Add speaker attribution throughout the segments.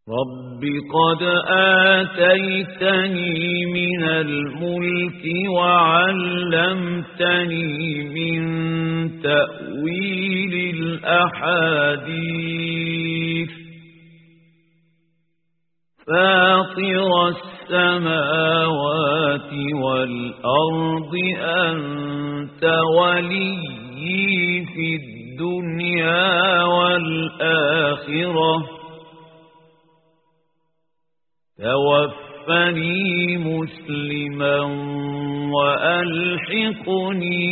Speaker 1: رب قد آتيتني من الملك وعلمتني من تأويل الأحاديث فاطر السماوات والأرض أنت وليي في الدنيا والآخرة توفني مسلما وألحقني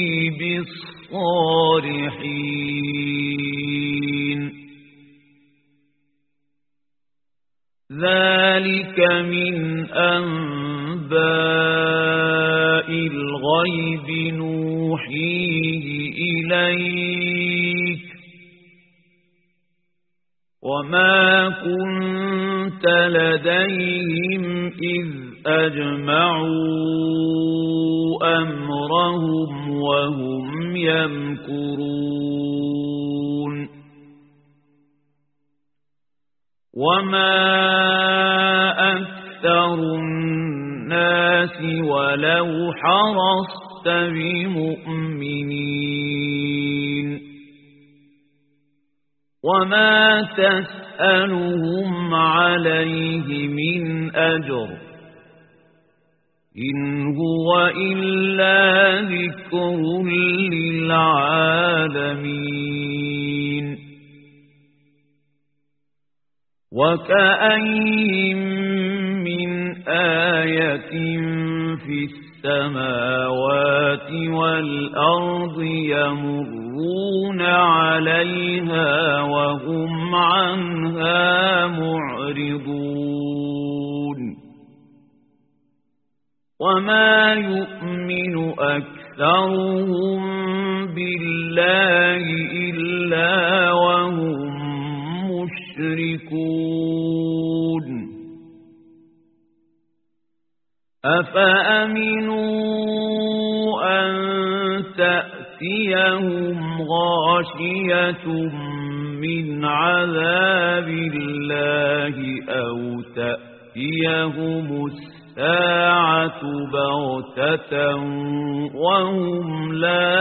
Speaker 1: بالصالحين ذلك من أنباء الغيب نوحيه إليك وما كنت لديهم إذ أجمعوا أمرهم وهم يمكرون وما أكثر الناس ولو حرصت بمؤمنين وما تسألهم عليه من أجر إن هو إلا ذكر للعالمين وكأين من آية في السماوات والأرض يمرون عليها وهم عنها معرضون وما يؤمن أكثرهم بالله إلا وهم مشركون أفأمنوا أن تأتيهم غاشية من عذاب الله أو تأتيهم الساعة بغتة وهم لا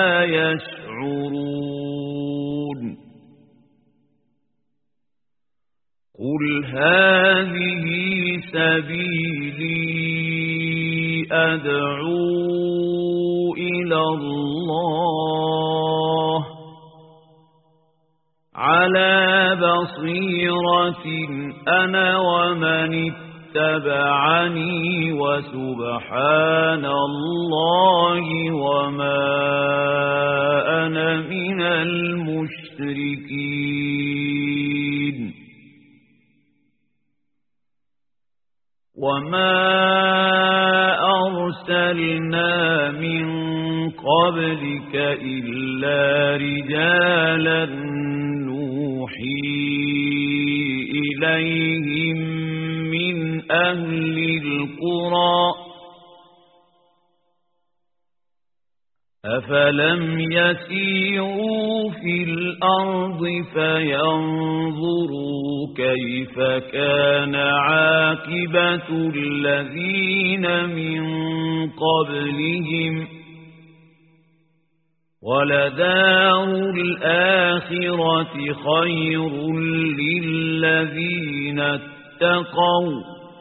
Speaker 1: يشعرون قل هذه سبيلي أدعو إلى الله على بصيرة أنا ومن اتبعني وسبحان الله وما أنا من المشركين وما أرسلنا من قبلك إلا رجالا نوحي إليهم من أهل القرى أفلم يسيروا في الأرض فينظروا كيف كان عاقبة الذين من قبلهم ولدار الآخرة خير للذين اتقوا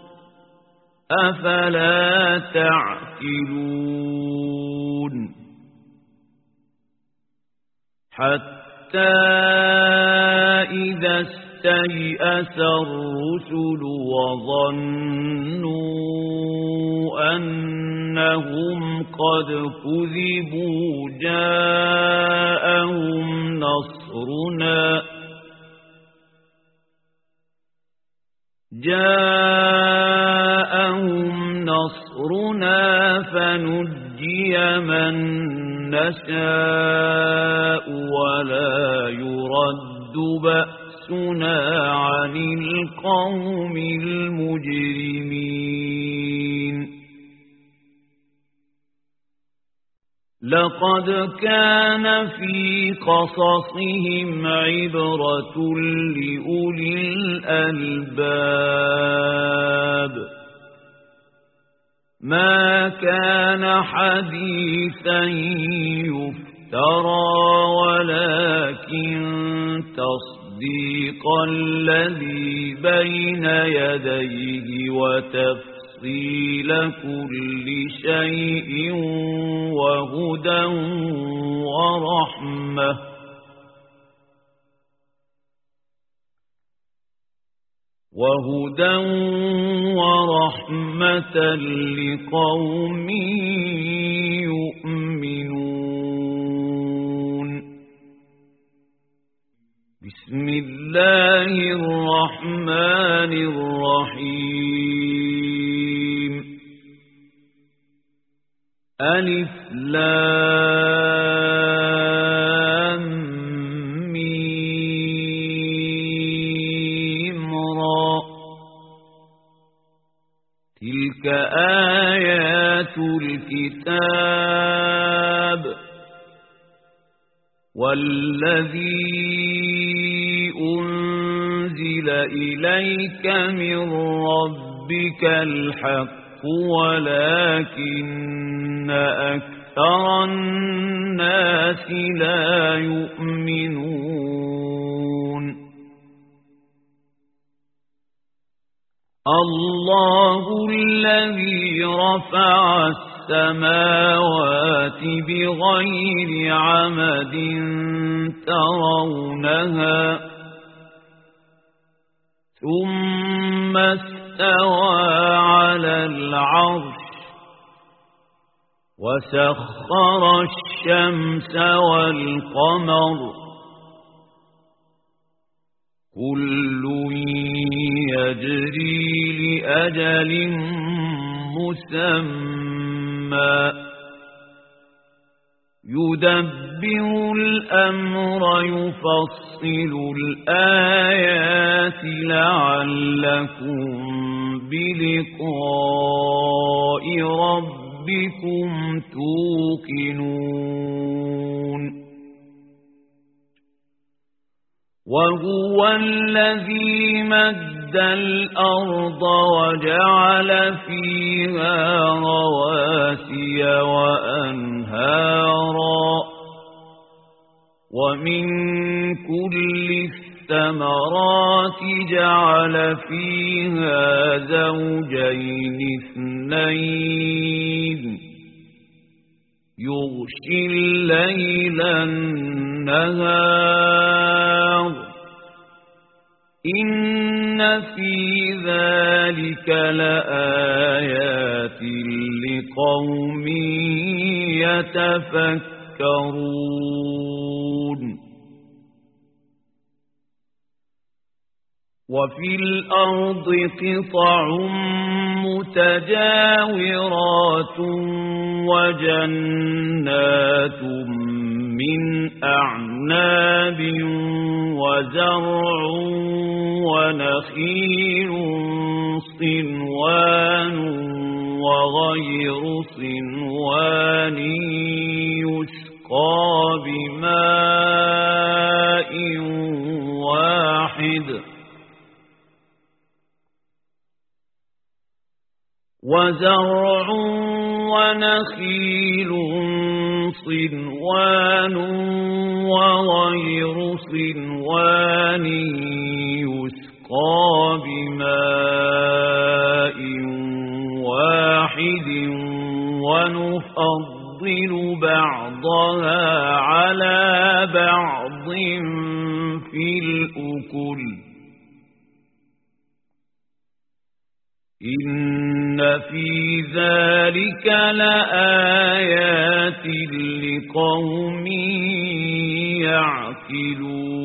Speaker 1: أفلا تعقلون حتى إذا استيأس الرسل وظنوا أنهم قد كذبوا جاءهم نصرنا فنجي من نشاء ولا يرد بأسنا عن القوم المجرمين لقد كان في قصصهم عبرة لأولي الألباب ما كان حديثا يفترى ولكن تصديق الذي بين يديه وتفصيل كل شيء وهدى ورحمة لقوم يؤمنون. بسم الله الرحمن الرحيم. ألف لام ميم را تلك آيات الكتاب والذي أنزل إليك من ربك الحق ولكن أكثر الناس لا يؤمنون. الله الذي رفع السماوات بغير عمد ترونها ثم استوى على العرش وسخر الشمس والقمر كل يجري لأجل مسمى يدبر الأمر يفصل الآيات لعلكم بلقاء ربكم توقنون. وهو الذي مد الأرض وجعل فيها رواسي وأنهارا ومن كل الثمرات جعل فيها زوجين اثنين يغشي الليل النهار إن في ذلك لآيات لقوم يتفكرون. وفي الأرض قطع متجاورات وجنات من أعناب وزرع ونخيل صنوان وغير صنوان يسقى بماء واحد وزرع ونخيل صنوان وغير صنوان يسقى بماء واحد ونفضل بعضها على بعض في الأكل إن في ذلك لآيات لقوم يعقلون.